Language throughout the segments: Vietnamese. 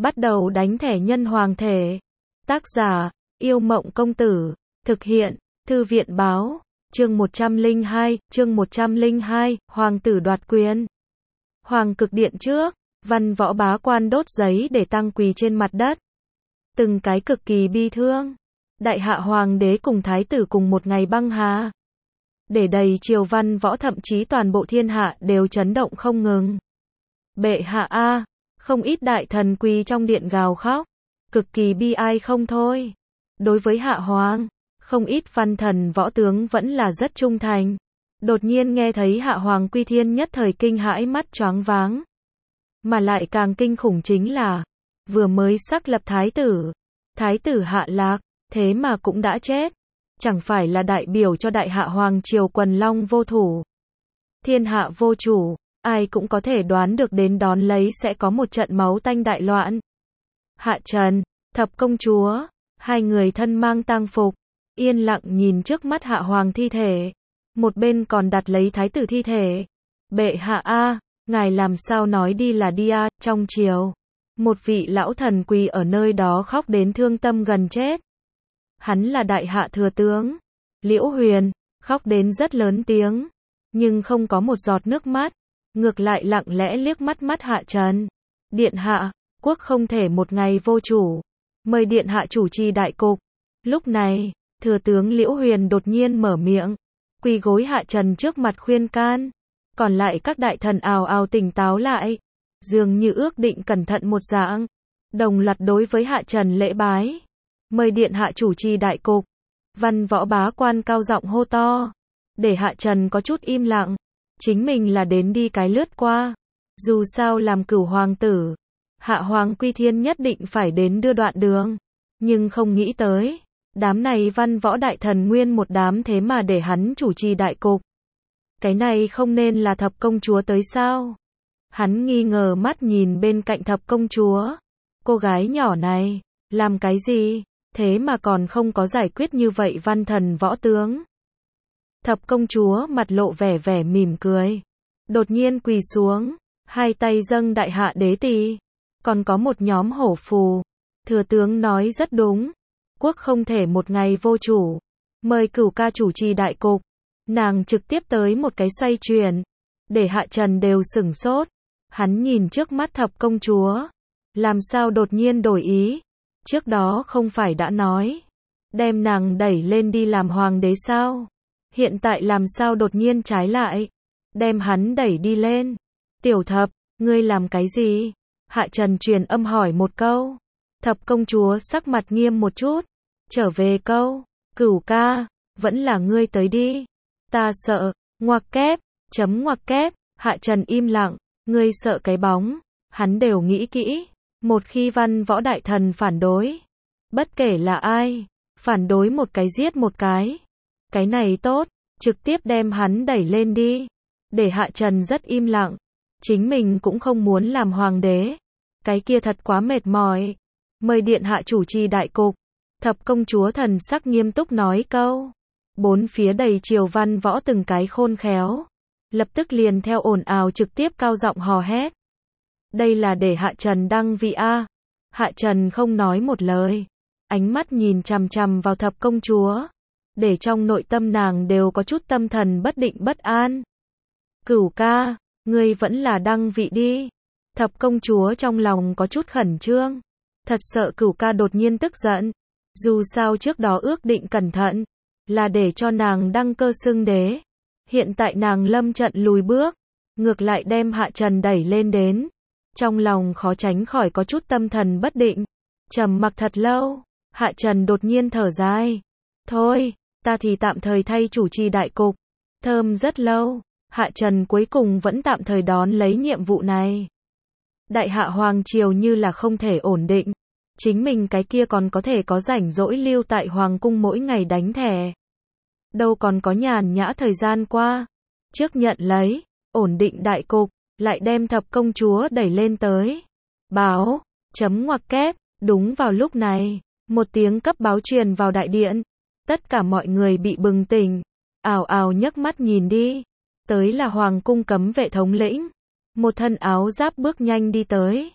Bắt đầu đánh thẻ nhân hoàng thể. Tác giả, Yêu Mộng Công Tử. Thực hiện, Thư viện Báo. Chương 102, Hoàng tử đoạt quyền. Hoàng cực điện trước, văn võ bá quan đốt giấy để tăng quỳ trên mặt đất. Từng cái cực kỳ bi thương. Đại hạ hoàng đế cùng thái tử cùng một ngày băng hà. Để đầy triều văn võ thậm chí toàn bộ thiên hạ đều chấn động không ngừng. Bệ hạ a, không ít đại thần quỳ trong điện gào khóc, cực kỳ bi ai không thôi. Đối với hạ hoàng, không ít văn thần võ tướng vẫn là rất trung thành. Đột nhiên nghe thấy hạ hoàng quy thiên nhất thời kinh hãi mắt choáng váng. Mà lại càng kinh khủng chính là, vừa mới xác lập thái tử Hạ Lạc, thế mà cũng đã chết. Chẳng phải là đại biểu cho đại hạ hoàng triều quần long vô thủ, thiên hạ vô chủ, ai cũng có thể đoán được đến đón lấy sẽ có một trận máu tanh đại loạn. Hạ Trần, Thập công chúa, hai người thân mang tang phục, yên lặng nhìn trước mắt hạ hoàng thi thể. Một bên còn đặt lấy thái tử thi thể. Bệ hạ a, ngài làm sao nói đi là đi a, trong triều. Một vị lão thần quỳ ở nơi đó khóc đến thương tâm gần chết. Hắn là đại hạ thừa tướng, Liễu Huyền, khóc đến rất lớn tiếng, nhưng không có một giọt nước mắt, ngược lại lặng lẽ liếc mắt Hạ Trần. Điện hạ, quốc không thể một ngày vô chủ, mời điện hạ chủ trì đại cục. Lúc này, thừa tướng Liễu Huyền đột nhiên mở miệng, quỳ gối Hạ Trần trước mặt khuyên can. Còn lại các đại thần ào ào tỉnh táo lại, dường như ước định cẩn thận một dạng, đồng loạt đối với Hạ Trần lễ bái. Mời điện hạ chủ trì đại cục. Văn võ bá quan cao giọng hô to, để Hạ Trần có chút im lặng. Chính mình là đến đi cái lướt qua. Dù sao làm cửu hoàng tử, hạ hoàng quy thiên nhất định phải đến đưa đoạn đường. Nhưng không nghĩ tới, đám này văn võ đại thần nguyên một đám thế mà để hắn chủ trì đại cục. Cái này không nên là thập công chúa tới sao? Hắn nghi ngờ mắt nhìn bên cạnh thập công chúa. Cô gái nhỏ này, làm cái gì? Thế mà còn không có giải quyết như vậy văn thần võ tướng. Thập công chúa mặt lộ vẻ mỉm cười. Đột nhiên quỳ xuống, hai tay dâng đại hạ đế tỳ. Còn có một nhóm hổ phù. Thừa tướng nói rất đúng. Quốc không thể một ngày vô chủ. Mời cửu ca chủ trì đại cục. Nàng trực tiếp tới một cái xoay chuyển. Để Hạ Trần đều sửng sốt. Hắn nhìn trước mắt thập công chúa. Làm sao đột nhiên đổi ý? Trước đó không phải đã nói, đem nàng đẩy lên đi làm hoàng đế sao? Hiện tại làm sao đột nhiên trái lại, đem hắn đẩy đi lên? Tiểu thập, ngươi làm cái gì? Hạ Trần truyền âm hỏi một câu. Thập công chúa sắc mặt nghiêm một chút, trở về câu, cửu ca, vẫn là ngươi tới đi. Ta sợ, ngoặc kép, ngoặc kép. Hạ Trần im lặng, ngươi sợ cái bóng, hắn đều nghĩ kỹ. Một khi văn võ đại thần phản đối, bất kể là ai, phản đối một cái giết một cái. Cái này tốt, trực tiếp đem hắn đẩy lên đi. Để Hạ Trần rất im lặng, chính mình cũng không muốn làm hoàng đế. Cái kia thật quá mệt mỏi. Mời điện hạ chủ trì đại cục. Thập công chúa thần sắc nghiêm túc nói câu. Bốn phía đầy triều văn võ từng cái khôn khéo, lập tức liền theo ồn ào trực tiếp cao giọng hò hét. Đây là để Hạ Trần đăng vị a. Hạ Trần không nói một lời, ánh mắt nhìn chằm chằm vào thập công chúa, để trong nội tâm nàng đều có chút tâm thần bất định bất an. Cửu ca, ngươi vẫn là đăng vị đi. Thập công chúa trong lòng có chút khẩn trương, thật sợ cửu ca đột nhiên tức giận. Dù sao trước đó ước định cẩn thận, là để cho nàng đăng cơ xưng đế. Hiện tại nàng lâm trận lùi bước, ngược lại đem Hạ Trần đẩy lên đến. Trong lòng khó tránh khỏi có chút tâm thần bất định. Trầm mặc thật lâu, Hạ Trần đột nhiên thở dài. Thôi, ta thì tạm thời thay chủ trì đại cục. Thơm rất lâu, Hạ Trần cuối cùng vẫn tạm thời đón lấy nhiệm vụ này. Đại hạ hoàng triều như là không thể ổn định. Chính mình cái kia còn có thể có rảnh rỗi lưu tại hoàng cung mỗi ngày đánh thẻ. Đâu còn có nhàn nhã thời gian qua. Trước nhận lấy, ổn định đại cục. Lại đem thập công chúa đẩy lên tới. Báo, ngoặc kép. Đúng vào lúc này, một tiếng cấp báo truyền vào đại điện. Tất cả mọi người bị bừng tỉnh, ào ào nhấc mắt nhìn đi. Tới là hoàng cung cấm vệ thống lĩnh. Một thân áo giáp bước nhanh đi tới.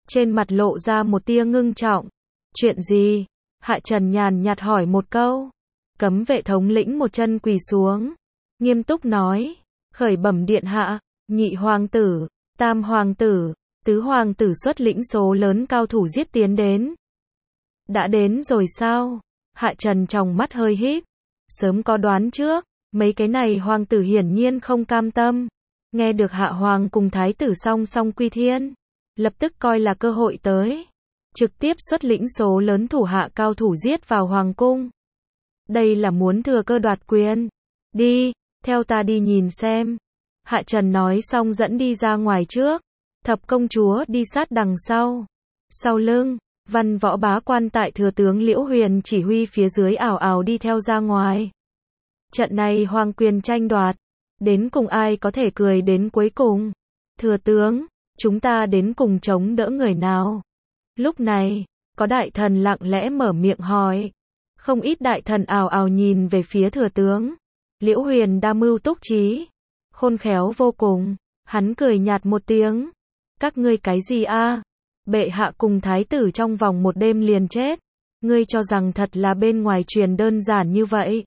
trên mặt lộ ra một tia ngưng trọng. Chuyện gì? Hạ Trần nhàn nhạt hỏi một câu. Cấm vệ thống lĩnh một chân quỳ xuống, nghiêm túc nói, khởi bẩm điện hạ, nhị hoàng tử, tam hoàng tử, tứ hoàng tử xuất lĩnh số lớn cao thủ giết tiến đến. Đã đến rồi sao? Hạ Trần trong mắt hơi híp, sớm có đoán trước, mấy cái này hoàng tử hiển nhiên không cam tâm. Nghe được hạ hoàng cùng thái tử song song quy thiên, lập tức coi là cơ hội tới, trực tiếp xuất lĩnh số lớn thủ hạ cao thủ giết vào hoàng cung. Đây là muốn thừa cơ đoạt quyền. Đi, theo ta đi nhìn xem. Hạ Trần nói xong dẫn đi ra ngoài trước. Thập công chúa đi sát đằng sau. Sau lưng, văn võ bá quan tại thừa tướng Liễu Huyền chỉ huy phía dưới ảo ảo đi theo ra ngoài. Trận này hoàng quyền tranh đoạt, đến cùng ai có thể cười đến cuối cùng. Thừa tướng, chúng ta đến cùng chống đỡ người nào? Lúc này, có đại thần lặng lẽ mở miệng hỏi. Không ít đại thần ào ào nhìn về phía thừa tướng. Liễu Huyền đa mưu túc trí, khôn khéo vô cùng, hắn cười nhạt một tiếng. Các ngươi cái gì a? Bệ hạ cùng thái tử trong vòng một đêm liền chết. Ngươi cho rằng thật là bên ngoài truyền đơn giản như vậy.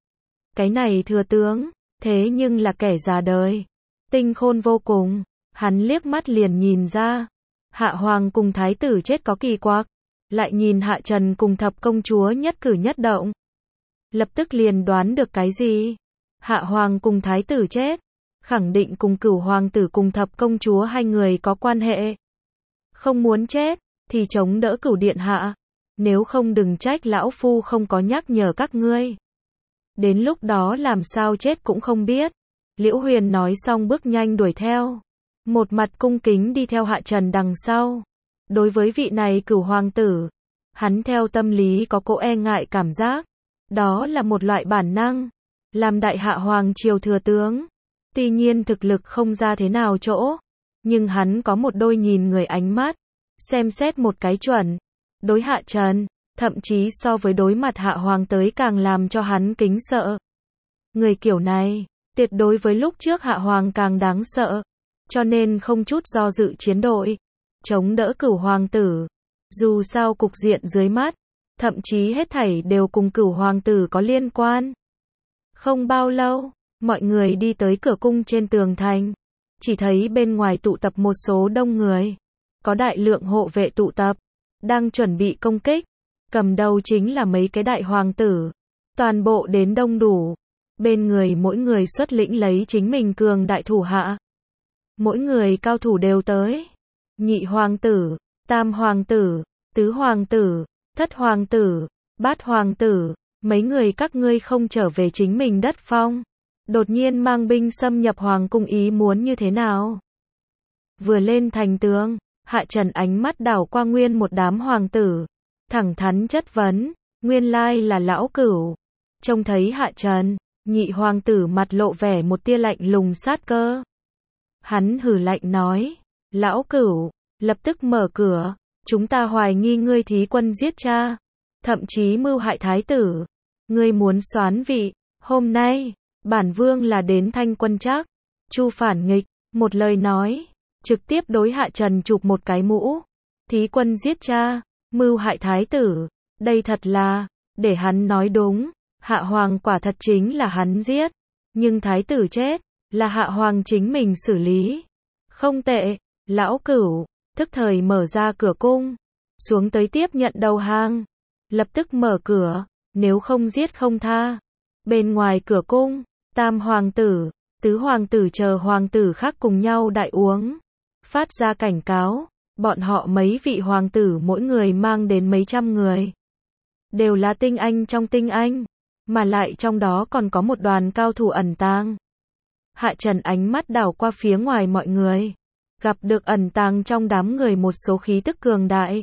Cái này thừa tướng, thế nhưng là kẻ già đời, tinh khôn vô cùng, hắn liếc mắt liền nhìn ra. Hạ hoàng cùng thái tử chết có kỳ quặc. Lại nhìn Hạ Trần cùng thập công chúa nhất cử nhất động, lập tức liền đoán được cái gì. Hạ hoàng cùng thái tử chết, khẳng định cùng cửu hoàng tử cùng thập công chúa hai người có quan hệ. Không muốn chết, thì chống đỡ cửu điện hạ. Nếu không đừng trách lão phu không có nhắc nhở các ngươi. Đến lúc đó làm sao chết cũng không biết. Liễu Huyền nói xong bước nhanh đuổi theo. Một mặt cung kính đi theo Hạ Trần đằng sau. Đối với vị này cửu hoàng tử, hắn theo tâm lý có cỗ e ngại cảm giác. Đó là một loại bản năng. Làm đại hạ hoàng triều thừa tướng, tuy nhiên thực lực không ra thế nào chỗ, nhưng hắn có một đôi nhìn người ánh mắt, xem xét một cái chuẩn. Đối Hạ Trần, thậm chí so với đối mặt hạ hoàng tới càng làm cho hắn kính sợ. Người kiểu này, tuyệt đối với lúc trước hạ hoàng càng đáng sợ, cho nên không chút do dự chiến đội, chống đỡ cửu hoàng tử. Dù sao cục diện dưới mắt, thậm chí hết thảy đều cùng cửu hoàng tử có liên quan. Không bao lâu, mọi người đi tới cửa cung trên tường thành, chỉ thấy bên ngoài tụ tập một số đông người, có đại lượng hộ vệ tụ tập, đang chuẩn bị công kích, cầm đầu chính là mấy cái đại hoàng tử, toàn bộ đến đông đủ, bên người mỗi người xuất lĩnh lấy chính mình cường đại thủ hạ. Mỗi người cao thủ đều tới, nhị hoàng tử, tam hoàng tử, tứ hoàng tử, thất hoàng tử, bát hoàng tử, mấy người các ngươi không trở về chính mình đất phong, đột nhiên mang binh xâm nhập hoàng cung ý muốn như thế nào? Vừa lên thành tường, Hạ Trần ánh mắt đảo qua nguyên một đám hoàng tử, thẳng thắn chất vấn, nguyên lai là lão cửu. Trông thấy Hạ Trần, nhị hoàng tử mặt lộ vẻ một tia lạnh lùng sát cơ. Hắn hừ lạnh nói, lão cửu, lập tức mở cửa, chúng ta hoài nghi ngươi thí quân giết cha, thậm chí mưu hại thái tử. Ngươi muốn soán vị, hôm nay, bản vương là đến thanh quân trác, chu phản nghịch, một lời nói, trực tiếp đối Hạ Trần chụp một cái mũ. Thí quân giết cha, mưu hại thái tử, đây thật là, để hắn nói đúng, hạ hoàng quả thật chính là hắn giết, nhưng thái tử chết, là hạ hoàng chính mình xử lý. Không tệ, lão cửu, tức thời mở ra cửa cung, xuống tới tiếp nhận đầu hàng, lập tức mở cửa, nếu không giết không tha. Bên ngoài cửa cung, tam hoàng tử, tứ hoàng tử chờ hoàng tử khác cùng nhau đại uống, phát ra cảnh cáo, bọn họ mấy vị hoàng tử mỗi người mang đến mấy trăm người. Đều là tinh anh trong tinh anh, mà lại trong đó còn có một đoàn cao thủ ẩn tàng. Hạ Trần ánh mắt đảo qua phía ngoài mọi người, gặp được ẩn tàng trong đám người một số khí tức cường đại.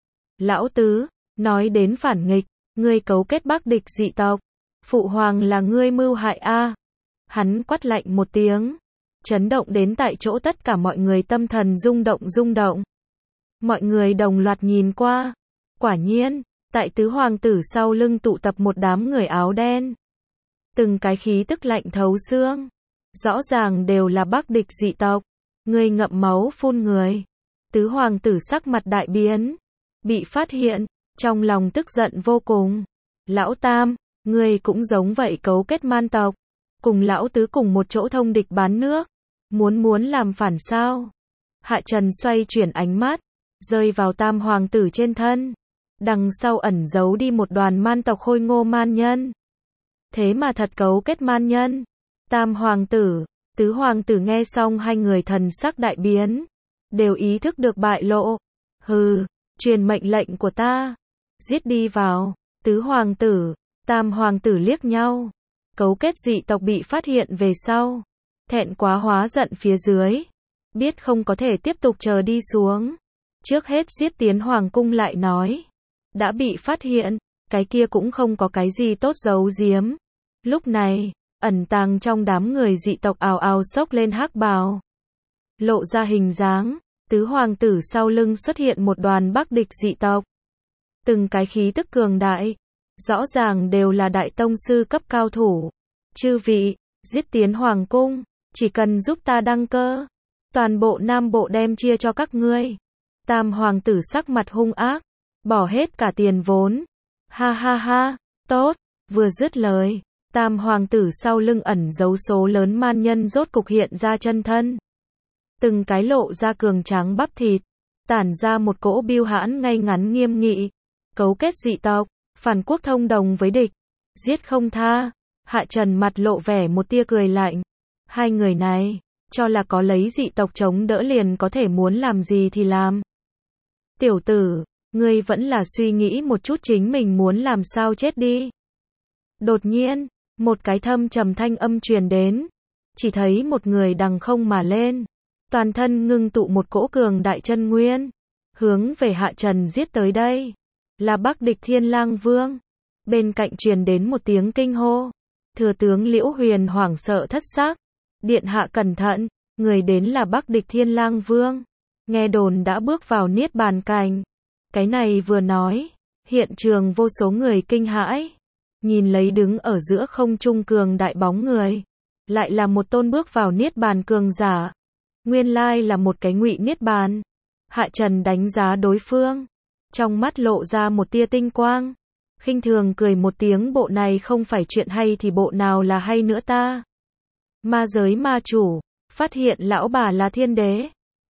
Lão tứ, nói đến phản nghịch, ngươi cấu kết bắc địch dị tộc, phụ hoàng là ngươi mưu hại a. Hắn quát lạnh một tiếng, chấn động đến tại chỗ tất cả mọi người tâm thần rung động. Mọi người đồng loạt nhìn qua, quả nhiên, tại tứ hoàng tử sau lưng tụ tập một đám người áo đen. Từng cái khí tức lạnh thấu xương, rõ ràng đều là bắc địch dị tộc. Ngươi ngậm máu phun người, Tứ hoàng tử sắc mặt đại biến. Bị phát hiện, trong lòng tức giận vô cùng. Lão Tam, ngươi cũng giống vậy cấu kết man tộc. Cùng lão tứ cùng một chỗ thông địch bán nước. Muốn làm phản sao? Hạ Trần xoay chuyển ánh mắt, rơi vào Tam hoàng tử trên thân. Đằng sau ẩn giấu đi một đoàn man tộc khôi ngô man nhân. Thế mà thật cấu kết man nhân. Tam hoàng tử, tứ hoàng tử nghe xong hai người thần sắc đại biến. Đều ý thức được bại lộ. Hừ, truyền mệnh lệnh của ta. Giết đi vào. Tứ hoàng tử, tam hoàng tử liếc nhau. Cấu kết dị tộc bị phát hiện về sau. Thẹn quá hóa giận phía dưới. Biết không có thể tiếp tục chờ đi xuống. Trước hết giết tiến hoàng cung lại nói. Đã bị phát hiện, cái kia cũng không có cái gì tốt giấu giếm. Lúc này, ẩn tàng trong đám người dị tộc ào ào xốc lên hắc bào. Lộ ra hình dáng, tứ hoàng tử sau lưng xuất hiện một đoàn bắc địch dị tộc. Từng cái khí tức cường đại, rõ ràng đều là đại tông sư cấp cao thủ. Chư vị, giết tiến hoàng cung, chỉ cần giúp ta đăng cơ. Toàn bộ Nam Bộ đem chia cho các ngươi. Tam hoàng tử sắc mặt hung ác, bỏ hết cả tiền vốn. Ha ha ha, tốt, vừa dứt lời. Tam hoàng tử sau lưng ẩn giấu số lớn man nhân rốt cục hiện ra chân thân. Từng cái lộ ra cường tráng bắp thịt, tản ra một cỗ bưu hãn ngay ngắn nghiêm nghị. Cấu kết dị tộc, phản quốc thông đồng với địch, giết không tha. Hạ Trần mặt lộ vẻ một tia cười lạnh. Hai người này, cho là có lấy dị tộc chống đỡ liền có thể muốn làm gì thì làm. Tiểu tử, ngươi vẫn là suy nghĩ một chút chính mình muốn làm sao chết đi. Đột nhiên, một cái thâm trầm thanh âm truyền đến. Chỉ thấy một người đằng không mà lên. Toàn thân ngưng tụ một cỗ cường đại chân nguyên. Hướng về Hạ Trần giết tới đây. Là Bắc địch Thiên Lang Vương. Bên cạnh truyền đến một tiếng kinh hô. Thừa tướng Liễu Huyền hoảng sợ thất xác. Điện hạ cẩn thận, người đến là Bắc địch Thiên Lang Vương. Nghe đồn đã bước vào niết bàn cảnh. Cái này vừa nói, hiện trường vô số người kinh hãi. Nhìn lấy đứng ở giữa không trung cường đại bóng người. Lại là một tôn bước vào niết bàn cường giả. Nguyên lai là một cái ngụy niết bàn. Hạ Trần đánh giá đối phương. Trong mắt lộ ra một tia tinh quang. Khinh thường cười một tiếng, bộ này không phải chuyện hay thì bộ nào là hay nữa ta. Ma giới ma chủ, phát hiện lão bà là thiên đế.